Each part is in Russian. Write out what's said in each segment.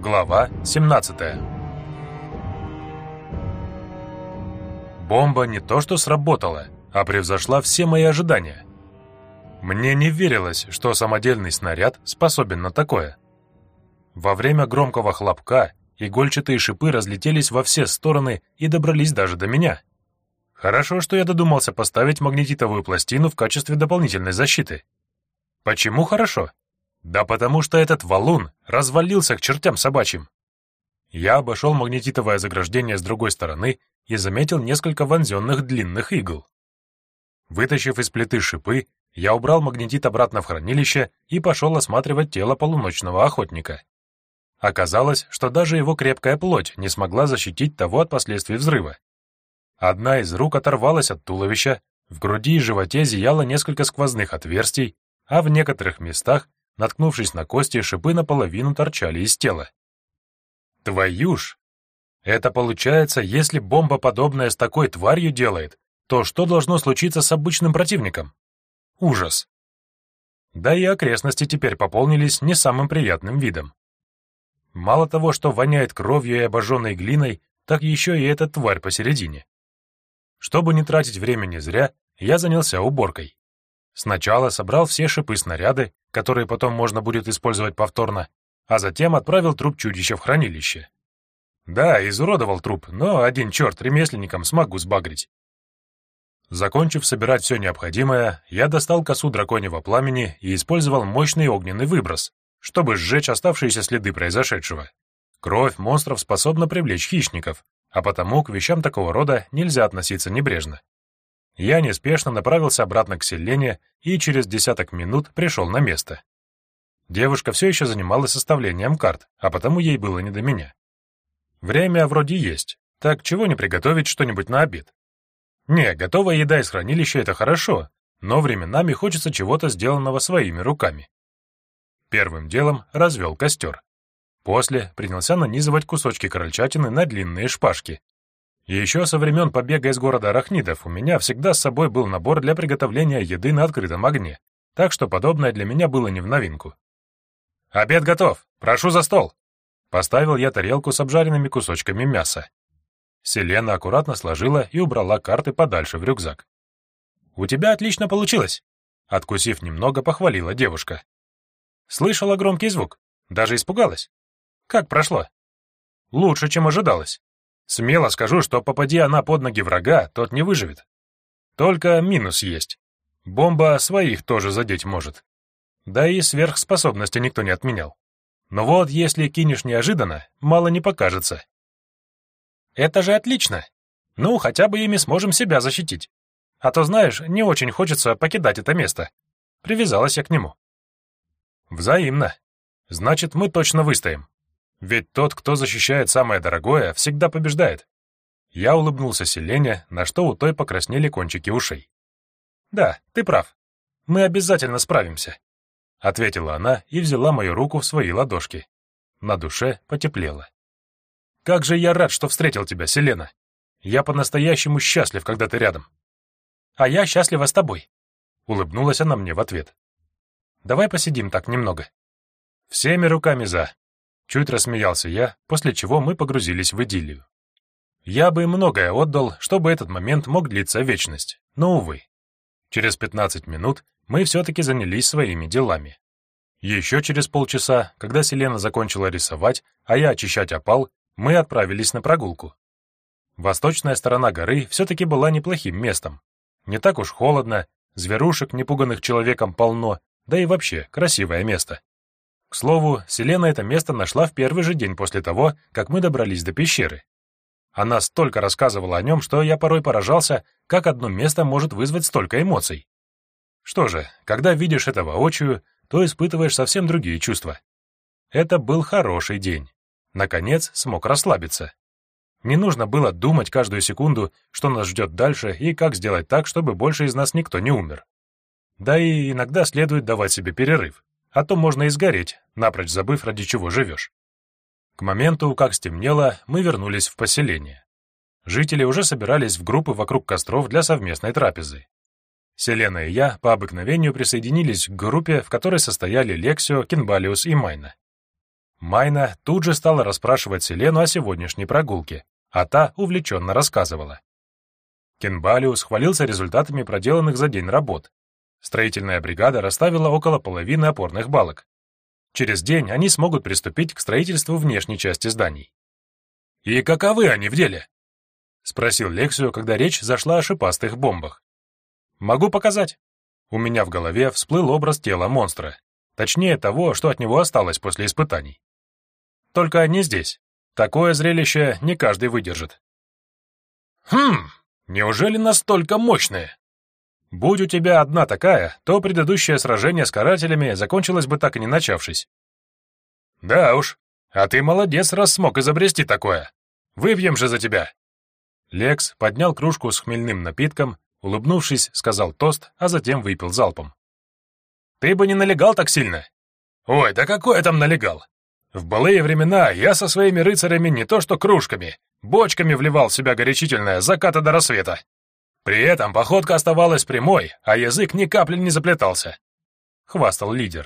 Глава 17. Бомба не то что сработала, а превзошла все мои ожидания. Мне не верилось, что самодельный снаряд способен на такое. Во время громкого хлопка игольчатые шипы разлетелись во все стороны и добрались даже до меня. Хорошо, что я додумался поставить магнетитовую пластину в качестве дополнительной защиты. Почему хорошо? Да потому что этот валун развалился к чертям собачьим. Я обошел магнетитовое заграждение с другой стороны и заметил несколько вонзенных длинных игл. Вытащив из плиты шипы, я убрал магнетит обратно в хранилище и пошел осматривать тело полуночного охотника. Оказалось, что даже его крепкая плоть не смогла защитить того от последствий взрыва. Одна из рук оторвалась от туловища, в груди и животе зияло несколько сквозных отверстий, а в некоторых местах, наткнувшись на кости, шипы наполовину торчали из тела. Твою ж! Это получается, если бомба подобная с такой тварью делает, то что должно случиться с обычным противником? Ужас! Да и окрестности теперь пополнились не самым приятным видом. Мало того, что воняет кровью и обожженной глиной, так еще и эта тварь посередине. Чтобы не тратить времени зря, я занялся уборкой. Сначала собрал все шипы-снаряды, которые потом можно будет использовать повторно, а затем отправил труп чудища в хранилище. Да, изуродовал труп, но один черт ремесленникам смогу сбагрить. Закончив собирать все необходимое, я достал косу драконьего пламени и использовал мощный огненный выброс, чтобы сжечь оставшиеся следы произошедшего. Кровь монстров способна привлечь хищников, а потому к вещам такого рода нельзя относиться небрежно. Я неспешно направился обратно к Селене и через десяток минут пришел на место. Девушка все еще занималась составлением карт, а потому ей было не до меня. Время вроде есть, так чего не приготовить что-нибудь на обед? Не, готовая еда из хранилища — это хорошо, но временами хочется чего-то сделанного своими руками. Первым делом развел костер. После принялся нанизывать кусочки крольчатины на длинные шпажки. Еще со времен побега из города арахнидов у меня всегда с собой был набор для приготовления еды на открытом огне, так что подобное для меня было не в новинку. «Обед готов! Прошу за стол!» Поставил я тарелку с обжаренными кусочками мяса. Селена аккуратно сложила и убрала карты подальше в рюкзак. «У тебя отлично получилось!» Откусив немного, похвалила девушка. «Слышала громкий звук. Даже испугалась. Как прошло?» «Лучше, чем ожидалось. Смело скажу, что попади она под ноги врага, тот не выживет. Только минус есть. Бомба своих тоже задеть может. Да и сверхспособности никто не отменял. Но вот если кинешь неожиданно, мало не покажется». «Это же отлично! Ну, хотя бы ими сможем себя защитить. А то, знаешь, не очень хочется покидать это место. Привязалась я к нему». «Взаимно. Значит, мы точно выстоим. Ведь тот, кто защищает самое дорогое, всегда побеждает». Я улыбнулся Селене, на что у той покраснели кончики ушей. «Да, ты прав. Мы обязательно справимся», — ответила она и взяла мою руку в свои ладошки. На душе потеплело. «Как же я рад, что встретил тебя, Селена. Я по-настоящему счастлив, когда ты рядом». «А я счастлива с тобой», — улыбнулась она мне в ответ. «Давай посидим так немного». «Всеми руками за». Чуть рассмеялся я, после чего мы погрузились в идиллию. Я бы многое отдал, чтобы этот момент мог длиться вечность, но, увы. Через 15 минут мы все-таки занялись своими делами. Еще через полчаса, когда Селена закончила рисовать, а я очищать опал, мы отправились на прогулку. Восточная сторона горы все-таки была неплохим местом. Не так уж холодно, зверушек, не пуганных человеком, полно, да и вообще красивое место. К слову, Селена это место нашла в первый же день после того, как мы добрались до пещеры. Она столько рассказывала о нем, что я порой поражался, как одно место может вызвать столько эмоций. Что же, когда видишь это воочию, то испытываешь совсем другие чувства. Это был хороший день. Наконец смог расслабиться. Не нужно было думать каждую секунду, что нас ждет дальше и как сделать так, чтобы больше из нас никто не умер. Да и иногда следует давать себе перерыв, а то можно и сгореть, напрочь забыв, ради чего живешь. К моменту, как стемнело, мы вернулись в поселение. Жители уже собирались в группы вокруг костров для совместной трапезы. Селена и я по обыкновению присоединились к группе, в которой состояли Лексио, Кинбалиус и Майна. Майна тут же стала расспрашивать Селену о сегодняшней прогулке, а та увлеченно рассказывала. Кенбалиус хвалился результатами проделанных за день работ. Строительная бригада расставила около половины опорных балок. Через день они смогут приступить к строительству внешней части зданий. «И каковы они в деле?» — спросил Лексио, когда речь зашла о шипастых бомбах. «Могу показать». У меня в голове всплыл образ тела монстра, точнее того, что от него осталось после испытаний. Только не здесь. Такое зрелище не каждый выдержит. Неужели настолько мощные? Будь у тебя одна такая, то предыдущее сражение с карателями закончилось бы так и не начавшись. Да уж, а ты молодец, раз смог изобрести такое. Выпьем же за тебя. Лекс поднял кружку с хмельным напитком, улыбнувшись, сказал тост, а затем выпил залпом. Ты бы не налегал так сильно. Ой, да какой я там налегал? В былые времена я со своими рыцарями не то что кружками, бочками вливал в себя горячительное с заката до рассвета. При этом походка оставалась прямой, а язык ни капли не заплетался. Хвастал лидер.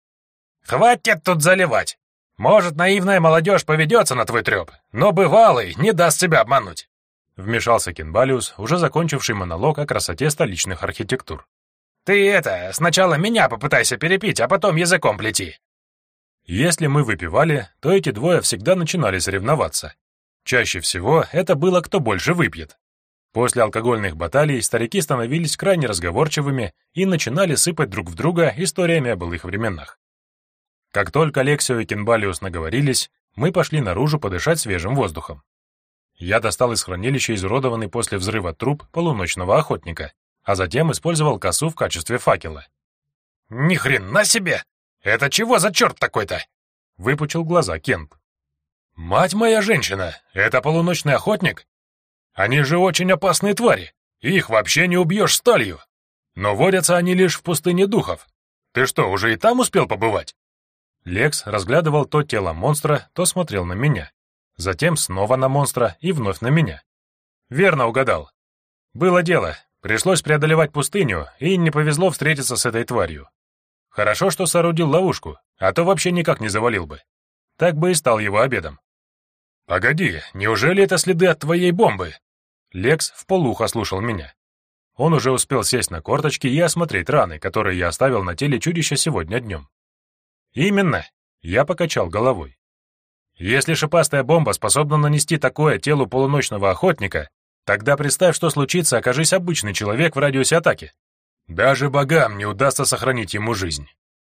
Хватит тут заливать. Может, наивная молодежь поведется на твой треп, но бывалый не даст себя обмануть. Вмешался Кенбалиус, уже закончивший монолог о красоте столичных архитектур. Ты сначала меня попытайся перепить, а потом языком плети. Если мы выпивали, то эти двое всегда начинали соревноваться. Чаще всего это было кто больше выпьет. После алкогольных баталий старики становились крайне разговорчивыми и начинали сыпать друг в друга историями о былых временах. Как только Лексио и Кенбалиус наговорились, мы пошли наружу подышать свежим воздухом. Я достал из хранилища изуродованный после взрыва труп полуночного охотника, а затем использовал косу в качестве факела. «Ни хрена себе! Это чего за черт такой-то?» — выпучил глаза Кент. «Мать моя женщина, это полуночный охотник? Они же очень опасные твари, их вообще не убьешь сталью. Но водятся они лишь в пустыне духов. Ты что, уже и там успел побывать?» Лекс разглядывал то тело монстра, то смотрел на меня. Затем снова на монстра и вновь на меня. Верно угадал. Было дело, пришлось преодолевать пустыню, и не повезло встретиться с этой тварью. Хорошо, что соорудил ловушку, а то вообще никак не завалил бы. Так бы и стал его обедом. «Погоди, неужели это следы от твоей бомбы?» Лекс вполуха слушал меня. Он уже успел сесть на корточки и осмотреть раны, которые я оставил на теле чудища сегодня днем. «Именно», — я покачал головой. «Если шипастая бомба способна нанести такое телу полуночного охотника, тогда представь, что случится, окажись обычный человек в радиусе атаки. Даже богам не удастся сохранить ему жизнь».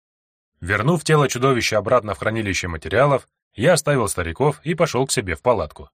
Вернув тело чудовища обратно в хранилище материалов, я оставил стариков и пошел к себе в палатку.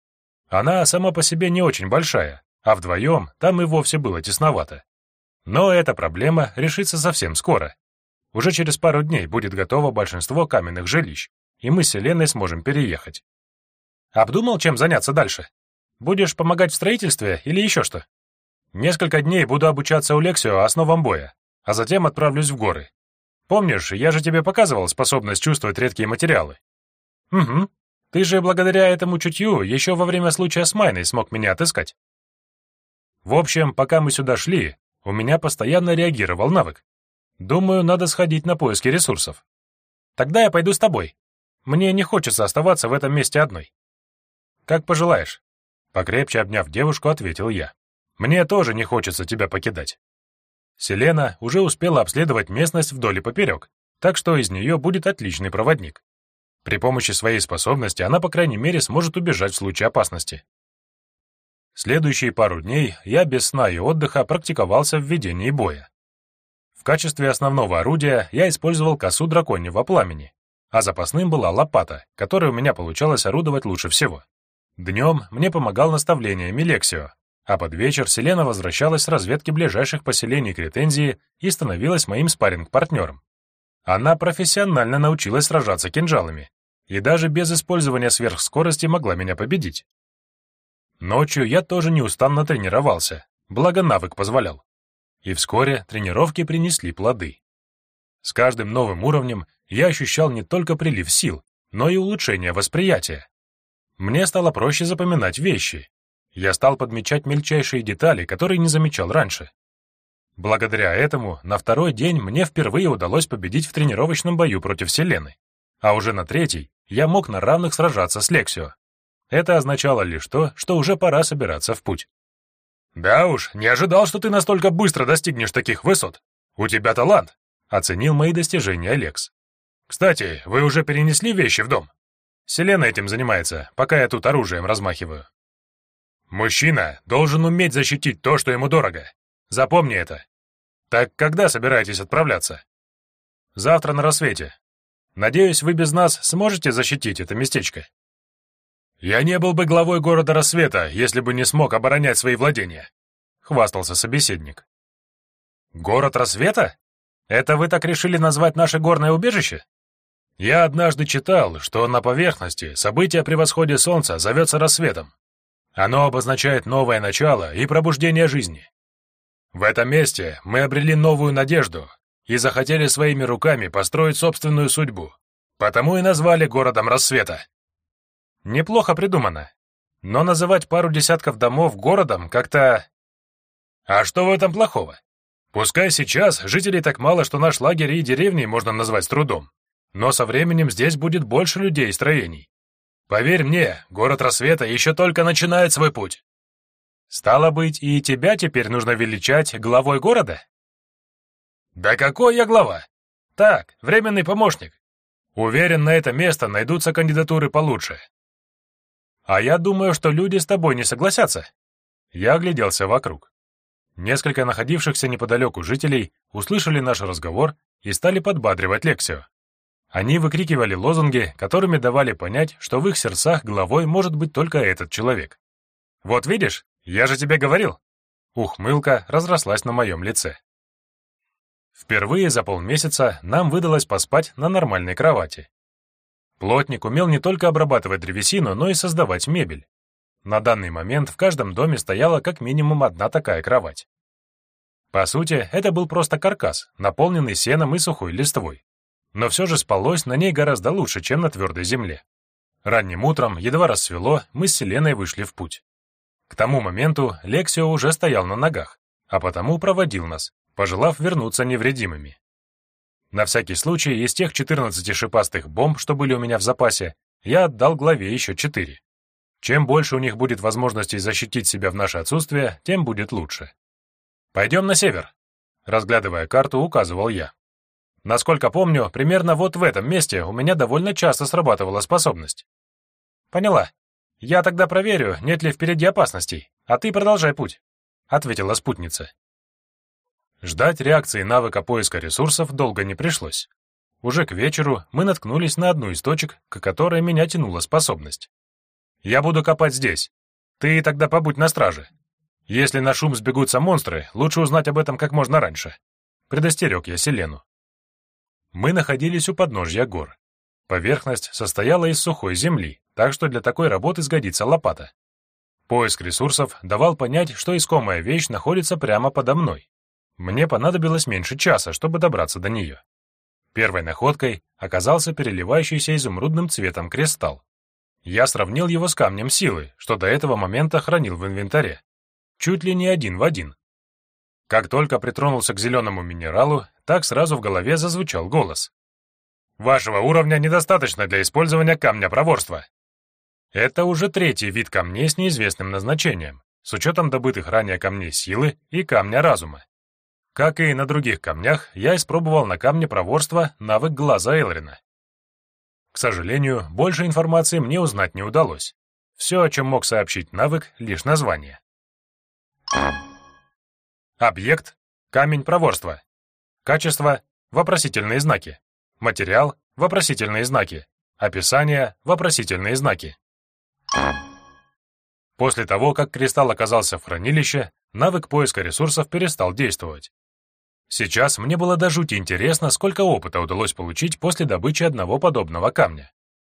Она сама по себе не очень большая, а вдвоем там и вовсе было тесновато. Но эта проблема решится совсем скоро. Уже через пару дней будет готово большинство каменных жилищ, и мы с Селеной сможем переехать. Обдумал, чем заняться дальше? Будешь помогать в строительстве или еще что? Несколько дней буду обучаться у Лексио основам боя, а затем отправлюсь в горы. Помнишь, я же тебе показывал способность чувствовать редкие материалы? Угу. Ты же благодаря этому чутью еще во время случая с Майной смог меня отыскать. В общем, пока мы сюда шли, у меня постоянно реагировал навык. Думаю, надо сходить на поиски ресурсов. Тогда я пойду с тобой. Мне не хочется оставаться в этом месте одной. Как пожелаешь. Покрепче обняв девушку, ответил я. Мне тоже не хочется тебя покидать. Селена уже успела обследовать местность вдоль и поперек, так что из нее будет отличный проводник. При помощи своей способности она, по крайней мере, сможет убежать в случае опасности. Следующие пару дней я без сна и отдыха практиковался в ведении боя. В качестве основного орудия я использовал косу драконьего пламени, а запасным была лопата, которой у меня получалось орудовать лучше всего. Днем мне помогал наставлениями Лексио, а под вечер Селена возвращалась с разведки ближайших поселений Кретензии и становилась моим спарринг-партнером. Она профессионально научилась сражаться кинжалами и даже без использования сверхскорости могла меня победить. Ночью я тоже неустанно тренировался, благо навык позволял. И вскоре тренировки принесли плоды. С каждым новым уровнем я ощущал не только прилив сил, но и улучшение восприятия. Мне стало проще запоминать вещи. Я стал подмечать мельчайшие детали, которые не замечал раньше. Благодаря этому на второй день мне впервые удалось победить в тренировочном бою против Селены, а уже на третий я мог на равных сражаться с Лексио. Это означало лишь то, что уже пора собираться в путь. «Да уж, не ожидал, что ты настолько быстро достигнешь таких высот. У тебя талант», — оценил мои достижения Лекс. «Кстати, вы уже перенесли вещи в дом? Селена этим занимается, пока я тут оружием размахиваю». «Мужчина должен уметь защитить то, что ему дорого. Запомни это. Так когда собираетесь отправляться?» «Завтра на рассвете. Надеюсь, вы без нас сможете защитить это местечко?» «Я не был бы главой города Рассвета, если бы не смог оборонять свои владения», — хвастался собеседник. «Город Рассвета? Это вы так решили назвать наше горное убежище?» «Я однажды читал, что на поверхности событие при восходе солнца зовется рассветом. Оно обозначает новое начало и пробуждение жизни. В этом месте мы обрели новую надежду и захотели своими руками построить собственную судьбу, потому и назвали городом Рассвета». «Неплохо придумано. Но называть пару десятков домов городом как-то...» «А что в этом плохого? Пускай сейчас жителей так мало, что наш лагерь и деревней можно назвать с трудом, но со временем здесь будет больше людей и строений. Поверь мне, город Рассвета еще только начинает свой путь». «Стало быть, и тебя теперь нужно величать главой города?» «Да какой я глава? Так, временный помощник. Уверен, на это место найдутся кандидатуры получше». «А я думаю, что люди с тобой не согласятся». Я огляделся вокруг. Несколько находившихся неподалеку жителей услышали наш разговор и стали подбадривать Лексио. Они выкрикивали лозунги, которыми давали понять, что в их сердцах главой может быть только этот человек. «Вот видишь, я же тебе говорил!» Ухмылка разрослась на моем лице. Впервые за полмесяца нам выдалось поспать на нормальной кровати. Плотник умел не только обрабатывать древесину, но и создавать мебель. На данный момент в каждом доме стояла как минимум одна такая кровать. По сути, это был просто каркас, наполненный сеном и сухой листвой. Но все же спалось на ней гораздо лучше, чем на твердой земле. Ранним утром, едва рассвело, мы с Селеной вышли в путь. К тому моменту Лексио уже стоял на ногах, а потому проводил нас, пожелав вернуться невредимыми. На всякий случай из тех 14 шипастых бомб, что были у меня в запасе, я отдал главе еще 4. Чем больше у них будет возможностей защитить себя в наше отсутствие, тем будет лучше. «Пойдем на север», — разглядывая карту, указывал я. «Насколько помню, примерно вот в этом месте у меня довольно часто срабатывала способность». «Поняла. Я тогда проверю, нет ли впереди опасностей, а ты продолжай путь», — ответила спутница. Ждать реакции навыка поиска ресурсов долго не пришлось. Уже к вечеру мы наткнулись на одну из точек, к которой меня тянула способность. «Я буду копать здесь. Ты тогда побудь на страже. Если на шум сбегутся монстры, лучше узнать об этом как можно раньше», — предостерег я Селену. Мы находились у подножья гор. Поверхность состояла из сухой земли, так что для такой работы сгодится лопата. Поиск ресурсов давал понять, что искомая вещь находится прямо подо мной. Мне понадобилось меньше часа, чтобы добраться до нее. Первой находкой оказался переливающийся изумрудным цветом кристалл. Я сравнил его с камнем силы, что до этого момента хранил в инвентаре. Чуть ли не один в один. Как только притронулся к зеленому минералу, так сразу в голове зазвучал голос. «Вашего уровня недостаточно для использования камня проворства». Это уже третий вид камней с неизвестным назначением, с учетом добытых ранее камней силы и камня разума. Как и на других камнях, я испробовал на камне проворства навык глаза Элрина. К сожалению, больше информации мне узнать не удалось. Все, о чем мог сообщить навык, лишь название. Объект — камень проворства. Качество — вопросительные знаки. Материал — вопросительные знаки. Описание — вопросительные знаки. После того, как кристалл оказался в хранилище, навык поиска ресурсов перестал действовать. Сейчас мне было до жути интересно, сколько опыта удалось получить после добычи одного подобного камня.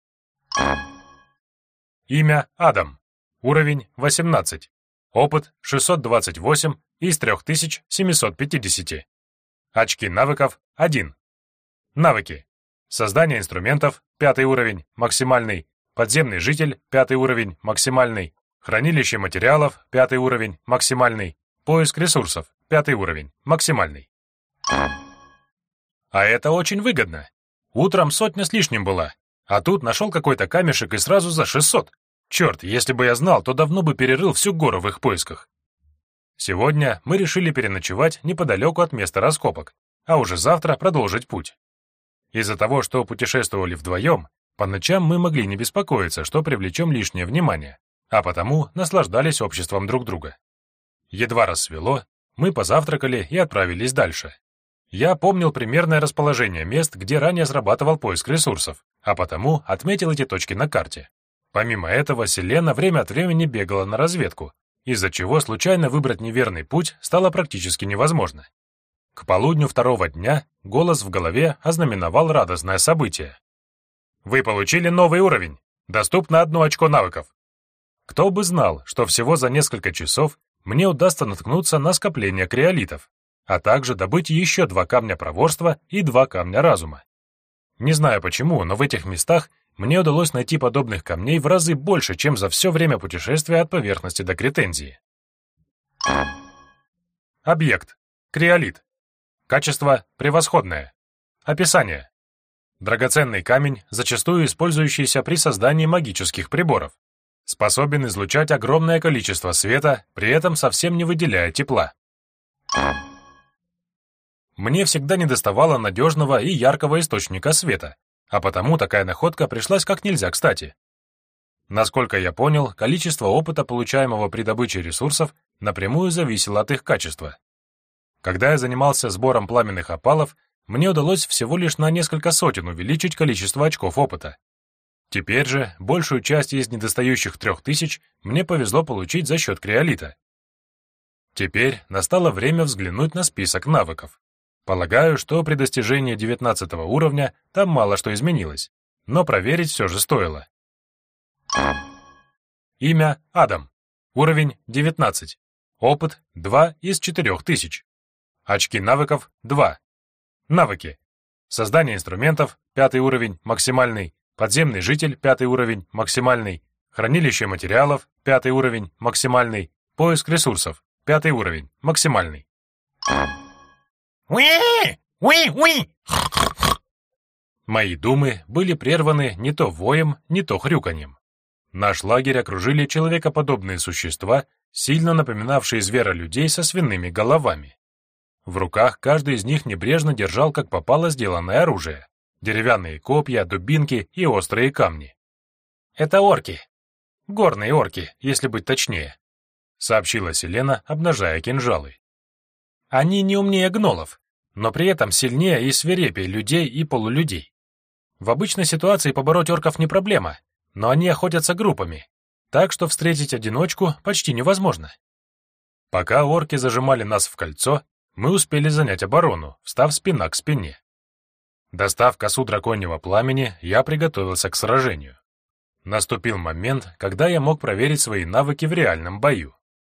Имя — Адам. Уровень — 18. Опыт — 628 из 3750. Очки навыков — 1. Навыки. Создание инструментов — 5 уровень, максимальный. Подземный житель — 5 уровень, максимальный. Хранилище материалов — 5 уровень, максимальный. Поиск ресурсов — 5 уровень, максимальный. А это очень выгодно. Утром 100 с лишним была, А тут нашел какой-то камешек и сразу за 600. Черт, если бы я знал, то давно бы перерыл всю гору в их поисках. Сегодня мы решили переночевать неподалеку от места раскопок, а уже завтра продолжить путь. Из-за того, что путешествовали вдвоем, по ночам мы могли не беспокоиться, что привлечем лишнее внимание, а потому наслаждались обществом друг друга. Едва рассвело, мы позавтракали и отправились дальше. Я помнил примерное расположение мест, где ранее срабатывал поиск ресурсов, а потому отметил эти точки на карте. Помимо этого, Селена время от времени бегала на разведку, из-за чего случайно выбрать неверный путь стало практически невозможно. К полудню второго дня голос в голове ознаменовал радостное событие. Вы получили новый уровень. Доступно 1 очко навыков. Кто бы знал, что всего за несколько часов мне удастся наткнуться на скопление криолитов, а также добыть еще 2 камня проворства и 2 камня разума. Не знаю почему, но в этих местах мне удалось найти подобных камней в разы больше, чем за все время путешествия от поверхности до Кретензии. Объект. Криолит. Качество превосходное. Описание. Драгоценный камень, зачастую использующийся при создании магических приборов. Способен излучать огромное количество света, при этом совсем не выделяя тепла. Мне всегда недоставало надежного и яркого источника света, а потому такая находка пришлась как нельзя кстати. Насколько я понял, количество опыта, получаемого при добыче ресурсов, напрямую зависело от их качества. Когда я занимался сбором пламенных опалов, мне удалось всего лишь на несколько сотен увеличить количество очков опыта. Теперь же большую часть из недостающих 3000 мне повезло получить за счет криолита. Теперь настало время взглянуть на список навыков. Полагаю, что при достижении 19 уровня там мало что изменилось, но проверить все же стоило. Имя Адам. Уровень 19. Опыт 2 из 4000. Очки навыков 2. Навыки. Создание инструментов 5 уровень максимальный. Подземный житель 5 уровень максимальный. Хранилище материалов 5 уровень максимальный. Поиск ресурсов 5 уровень максимальный. Мои думы были прерваны не то воем, не то хрюканьем. Наш лагерь окружили человекоподобные существа, сильно напоминавшие зверолюдей со свиными головами. В руках каждый из них небрежно держал как попало сделанное оружие: деревянные копья, дубинки и острые камни. «Это орки. Горные орки, если быть точнее», — сообщила Селена, обнажая кинжалы. «Они не умнее гнолов, но при этом сильнее и свирепее людей и полулюдей. В обычной ситуации побороть орков не проблема, но они охотятся группами, так что встретить одиночку почти невозможно». Пока орки зажимали нас в кольцо, мы успели занять оборону, встав спина к спине. Достав косу драконьего пламени, я приготовился к сражению. Наступил момент, когда я мог проверить свои навыки в реальном бою.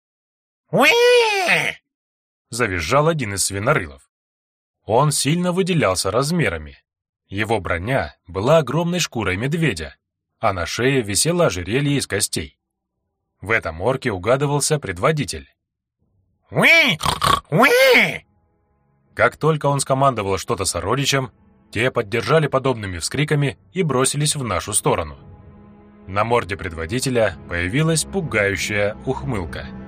Завизжал один из свинорылов. Он сильно выделялся размерами. Его броня была огромной шкурой медведя, а на шее висело ожерелье из костей. В этом орке угадывался предводитель. Как только он скомандовал что-то сородичам, те поддержали подобными вскриками и бросились в нашу сторону. На морде предводителя появилась пугающая ухмылка.